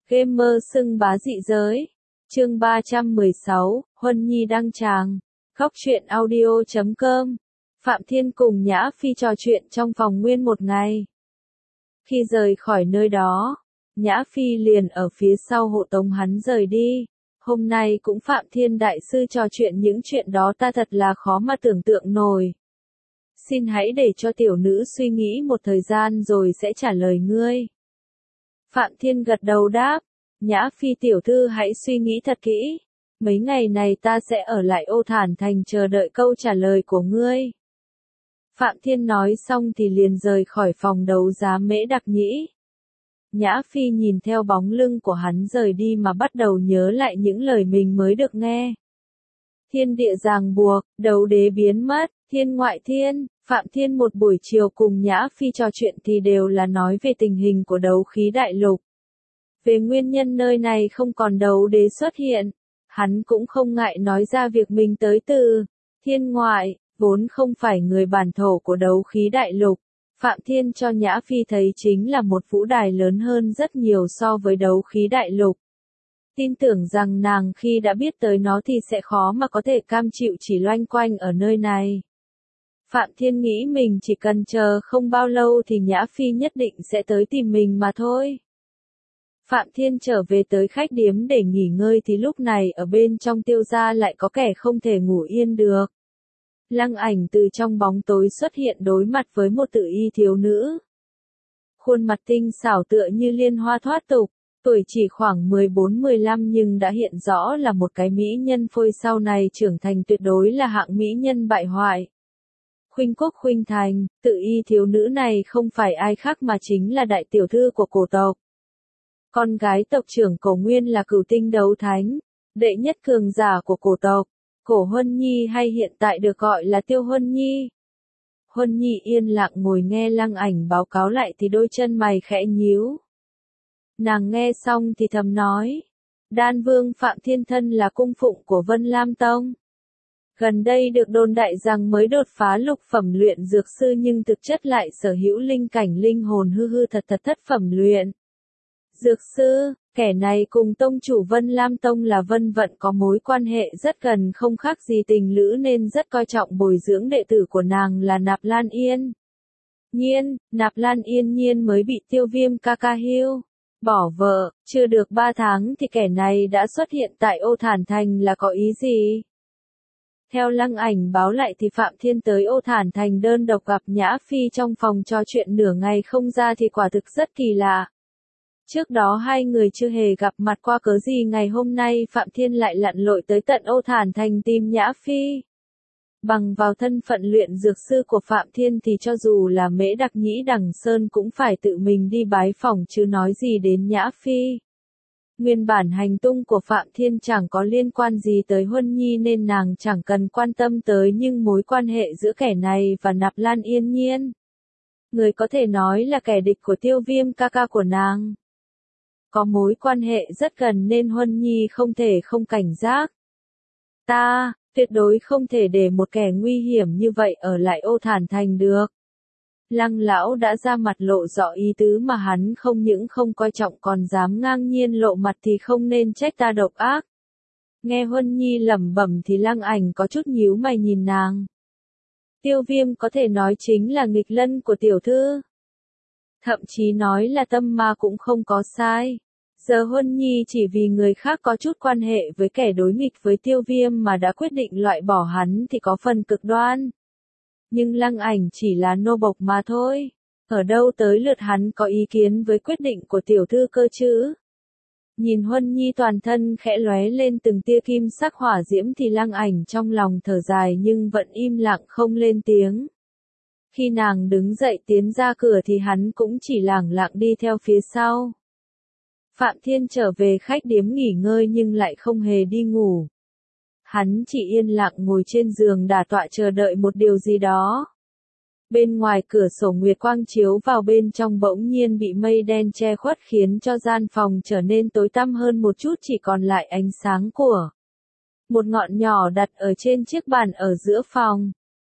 Gamer xưng bá dị giới. Chương 316, Huân Nhi đăng tràng. Khóc truyện audio.com. Phạm Thiên cùng Nhã Phi trò chuyện trong phòng nguyên một ngày. Khi rời khỏi nơi đó, Nhã Phi liền ở phía sau hộ tống hắn rời đi. Hôm nay cũng Phạm Thiên đại sư trò chuyện những chuyện đó ta thật là khó mà tưởng tượng nổi. Xin hãy để cho tiểu nữ suy nghĩ một thời gian rồi sẽ trả lời ngươi. Phạm Thiên gật đầu đáp, Nhã Phi tiểu thư hãy suy nghĩ thật kỹ. Mấy ngày này ta sẽ ở lại Ô Thản Thành chờ đợi câu trả lời của ngươi. Phạm Thiên nói xong thì liền rời khỏi phòng đấu giá Mễ Đặc Nhĩ. Nhã Phi nhìn theo bóng lưng của hắn rời đi mà bắt đầu nhớ lại những lời mình mới được nghe. Thiên địa ràng buộc, đấu đế biến mất, thiên ngoại thiên. Phạm Thiên một buổi chiều cùng Nhã Phi trò chuyện thì đều là nói về tình hình của đấu khí đại lục. Về nguyên nhân nơi này không còn đấu đế xuất hiện, hắn cũng không ngại nói ra việc mình tới từ thiên ngoại, vốn không phải người bản thổ của đấu khí đại lục. Phạm Thiên cho Nhã Phi thấy chính là một vũ đài lớn hơn rất nhiều so với đấu khí đại lục. Tin tưởng rằng nàng khi đã biết tới nó thì sẽ khó mà có thể cam chịu chỉ loanh quanh ở nơi này. Phạm Thiên nghĩ mình chỉ cần chờ không bao lâu thì Nhã Phi nhất định sẽ tới tìm mình mà thôi. Phạm Thiên trở về tới khách điếm để nghỉ ngơi thì lúc này ở bên trong Tiêu gia lại có kẻ không thể ngủ yên được. Lăng Ảnh từ trong bóng tối xuất hiện đối mặt với một tự y thiếu nữ. Khuôn mặt tinh xảo tựa như liên hoa thoát tục, tuổi chỉ khoảng 14-15 nhưng đã hiện rõ là một cái mỹ nhân phôi sau này trưởng thành tuyệt đối là hạng mỹ nhân bại hoại. Khuynh Quốc Khuynh Thành, tự y thiếu nữ này không phải ai khác mà chính là đại tiểu thư của cổ tộc. Con gái tộc trưởng Cổ Nguyên là Cửu Tinh Đấu Thánh, đệ nhất cường giả của cổ tộc, Cổ Huân Nhi hay hiện tại được gọi là Tiêu Huân Nhi. Huân Nhi yên lặng ngồi nghe Lăng Ảnh báo cáo lại thì đôi chân mày khẽ nhíu. Nàng nghe xong thì thầm nói, Đan Vương Phạm Thiên thân là cung phụng của Vân Lam Tông. Gần đây được đồn đại rằng mới đột phá lục phẩm luyện dược sư nhưng thực chất lại sở hữu linh cảnh linh hồn hư thật thất phẩm luyện dược sư, kẻ này cùng tông chủ Vân Lam Tông là Vân Vận có mối quan hệ rất gần không khác gì tình lữ nên rất coi trọng bồi dưỡng đệ tử của nàng là Nạp Lan Yên. Nhiên, Nạp Lan Yên Nhiên mới bị Tiêu Viêm ca ca hiêu bỏ vợ, chưa được 3 tháng thì kẻ này đã xuất hiện tại Ô Thản Thành là có ý gì? Theo Lăng Ảnh báo lại thì Phạm Thiên tới Ô Thản Thành đơn độc gặp Nhã Phi trong phòng trò chuyện nửa ngày không ra thì quả thực rất kỳ lạ. Trước đó hai người chưa hề gặp mặt qua cớ gì ngày hôm nay Phạm Thiên lại lặn lội tới tận Ô Thản Thành tìm Nhã Phi. Bằng vào thân phận luyện dược sư của Phạm Thiên thì cho dù là Mễ Đặc Nhĩ Đằng Sơn cũng phải tự mình đi bái phỏng chứ nói gì đến Nhã Phi. Nguyên bản hành tung của Phạm Thiên chẳng có liên quan gì tới Huân Nhi nên nàng chẳng cần quan tâm tới nhưng mối quan hệ giữa kẻ này và Nạp Lan Yên Nhiên. Người có thể nói là kẻ địch của Tiêu Viêm ca ca của nàng. Có mối quan hệ rất gần nên Huân Nhi không thể không cảnh giác. Ta, tuyệt đối không thể để một kẻ nguy hiểm như vậy ở lại Ô Thản Thành được. Lăng lão đã ra mặt lộ rõ ý tứ mà hắn không những không coi trọng còn dám ngang nhiên lộ mặt thì không nên trách ta độc ác. Nghe Huân Nhi lẩm bẩm thì Lăng Ảnh có chút nhíu mày nhìn nàng. Tiêu Viêm có thể nói chính là nghịch lân của tiểu thư. Thậm chí nói là tâm ma cũng không có sai. Giờ Huân Nhi chỉ vì người khác có chút quan hệ với kẻ đối nghịch với Tiêu Viêm mà đã quyết định loại bỏ hắn thì có phần cực đoan. Nhưng Lăng Ảnh chỉ là nô bộc mà thôi. Ở đâu tới lượt hắn có ý kiến với quyết định của tiểu thư cơ chứ? Nhìn Huân Nhi toàn thân khẽ lóe lên từng tia kim sắc hỏa diễm thì Lăng Ảnh trong lòng thở dài nhưng vẫn im lặng không lên tiếng. Khi nàng đứng dậy tiến ra cửa thì hắn cũng chỉ lẳng lặng đi theo phía sau. Phạm Thiên trở về khách điếm nghỉ ngơi nhưng lại không hề đi ngủ. Hắn chỉ yên lặng ngồi trên giường đả tọa chờ đợi một điều gì đó. Bên ngoài cửa sổ nguyệt quang chiếu vào bên trong bỗng nhiên bị mây đen che khuất khiến cho gian phòng trở nên tối tăm hơn một chút chỉ còn lại ánh sáng của một ngọn nhỏ đặt ở trên chiếc bàn ở giữa phòng.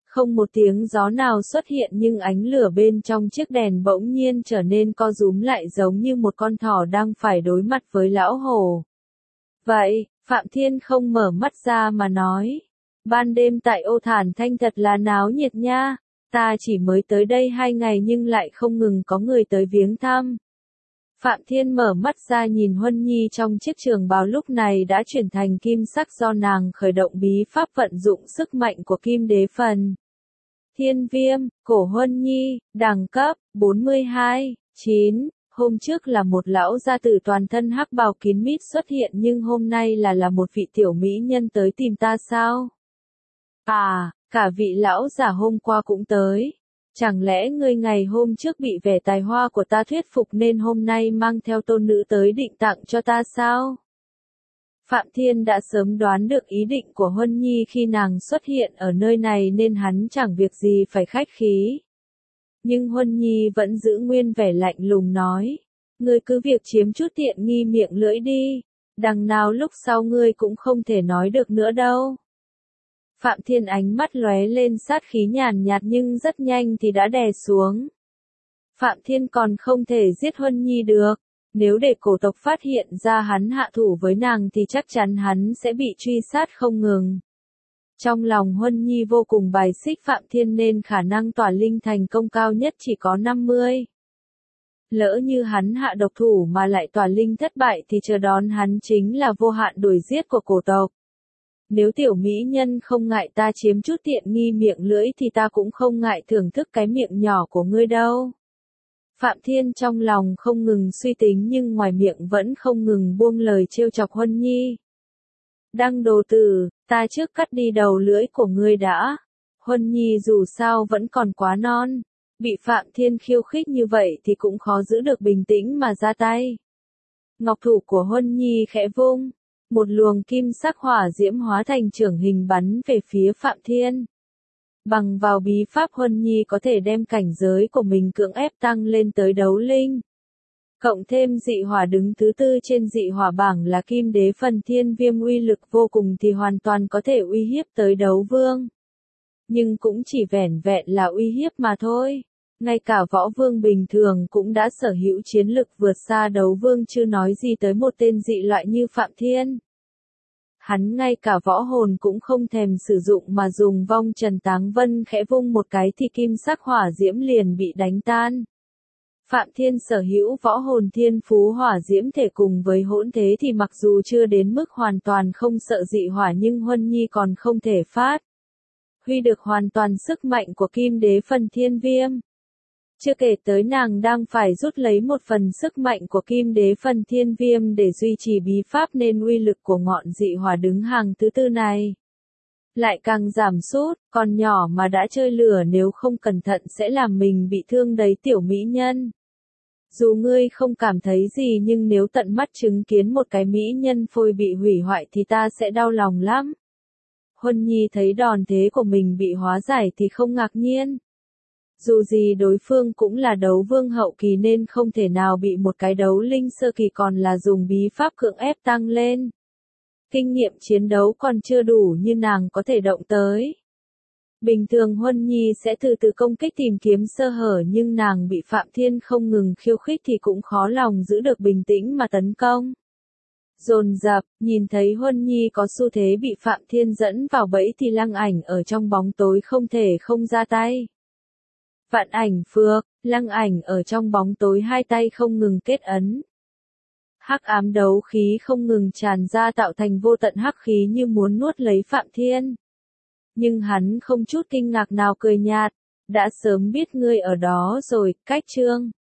Không một tiếng gió nào xuất hiện nhưng ánh lửa bên trong chiếc đèn bỗng nhiên trở nên co rúm lại giống như một con thỏ đang phải đối mặt với lão hổ. Vậy, Phạm Thiên không mở mắt ra mà nói. Ban đêm tại Ô Thản Thanh thật là náo nhiệt nha. Ta chỉ mới tới đây 2 ngày nhưng lại không ngừng có người tới viếng thăm. Phạm Thiên mở mắt ra nhìn Huân Nhi trong chiếc trường bào lúc này đã chuyển thành kim sắc do nàng khởi động bí pháp vận dụng sức mạnh của kim đế phần. Thiên Viêm, cổ Huân Nhi, đẳng cấp 42, 9. Hôm trước là một lão gia tử toàn thân hắc bào kín mít xuất hiện nhưng hôm nay là một vị tiểu mỹ nhân tới tìm ta sao? À, cả vị lão giả hôm qua cũng tới. Chẳng lẽ ngươi ngày hôm trước bị vẻ tài hoa của ta thuyết phục nên hôm nay mang theo tôn nữ tới định tặng cho ta sao? Phạm Thiên đã sớm đoán được ý định của Huân Nhi khi nàng xuất hiện ở nơi này nên hắn chẳng việc gì phải khách khí. Nhưng Huân Nhi vẫn giữ nguyên vẻ lạnh lùng nói. Ngươi cứ việc chiếm chút tiện nghi miệng lưỡi đi. Đằng nào lúc sau ngươi cũng không thể nói được nữa đâu. Phạm Thiên ánh mắt lóe lên sát khí nhàn nhạt nhưng rất nhanh thì đã đè xuống. Phạm Thiên còn không thể giết Huân Nhi được. Nếu để cổ tộc phát hiện ra hắn hạ thủ với nàng thì chắc chắn hắn sẽ bị truy sát không ngừng. Trong lòng Huân Nhi vô cùng bài xích Phạm Thiên nên khả năng tỏa linh thành công cao nhất chỉ có 50. Lỡ như hắn hạ độc thủ mà lại tỏa linh thất bại thì chờ đón hắn chính là vô hạn đuổi giết của cổ tộc. Nếu tiểu mỹ nhân không ngại ta chiếm chút tiện nghi miệng lưỡi thì ta cũng không ngại thưởng thức cái miệng nhỏ của ngươi đâu. Phạm Thiên trong lòng không ngừng suy tính nhưng ngoài miệng vẫn không ngừng buông lời trêu chọc Huân Nhi. Đăng đồ tử, ta trước cắt đi đầu lưỡi của ngươi đã. Huân Nhi dù sao vẫn còn quá non. Bị Phạm Thiên khiêu khích như vậy thì cũng khó giữ được bình tĩnh mà ra tay. Ngọc thủ của Huân Nhi khẽ vung. Một luồng kim sắc hỏa diễm hóa thành trưởng hình bắn về phía Phạm Thiên. Bằng vào bí pháp Huân Nhi có thể đem cảnh giới của mình cưỡng ép tăng lên tới đấu linh. Cộng thêm dị hỏa đứng thứ 4 trên dị hỏa bảng là kim đế phần thiên viêm uy lực vô cùng thì hoàn toàn có thể uy hiếp tới đấu vương. Nhưng cũng chỉ vẻn vẹn là uy hiếp mà thôi. Ngay cả võ vương bình thường cũng đã sở hữu chiến lực vượt xa đấu vương chưa nói gì tới một tên dị loại như Phạm Thiên. Hắn ngay cả võ hồn cũng không thèm sử dụng mà dùng vong trần táng vân khẽ vung một cái thì kim sắc hỏa diễm liền bị đánh tan. Phạm Thiên sở hữu võ hồn thiên phú hỏa diễm thể cùng với hỗn thế thì mặc dù chưa đến mức hoàn toàn không sợ dị hỏa nhưng Huân Nhi còn không thể phát huy được hoàn toàn sức mạnh của kim đế phần thiên viêm. Chưa kể tới nàng đang phải rút lấy một phần sức mạnh của kim đế phần thiên viêm để duy trì bí pháp nên uy lực của ngọn dị hỏa đứng hàng thứ 4 này lại càng giảm sút, còn nhỏ mà đã chơi lửa nếu không cẩn thận sẽ làm mình bị thương đấy tiểu mỹ nhân. Dù ngươi không cảm thấy gì nhưng nếu tận mắt chứng kiến một cái mỹ nhân phôi bị hủy hoại thì ta sẽ đau lòng lắm. Huân Nhi thấy đòn thế của mình bị hóa giải thì không ngạc nhiên. Dù gì đối phương cũng là đấu vương hậu kỳ nên không thể nào bị một cái đấu linh sơ kỳ còn là dùng bí pháp cưỡng ép tăng lên. Kinh nghiệm chiến đấu còn chưa đủ như nàng có thể động tới. Bình thường Huân Nhi sẽ từ từ công kích tìm kiếm sơ hở nhưng nàng bị Phạm Thiên không ngừng khiêu khích thì cũng khó lòng giữ được bình tĩnh mà tấn công. Dồn dập, nhìn thấy Huân Nhi có xu thế bị Phạm Thiên dẫn vào bẫy thì Lăng Ảnh ở trong bóng tối không thể không ra tay. Vạn ảnh phược, Lăng Ảnh ở trong bóng tối hai tay không ngừng kết ấn. Hắc ám đấu khí không ngừng tràn ra tạo thành vô tận hắc khí như muốn nuốt lấy Phạm Thiên. Nhưng hắn không chút kinh ngạc nào cười nhạt, đã sớm biết ngươi ở đó rồi, cách chương.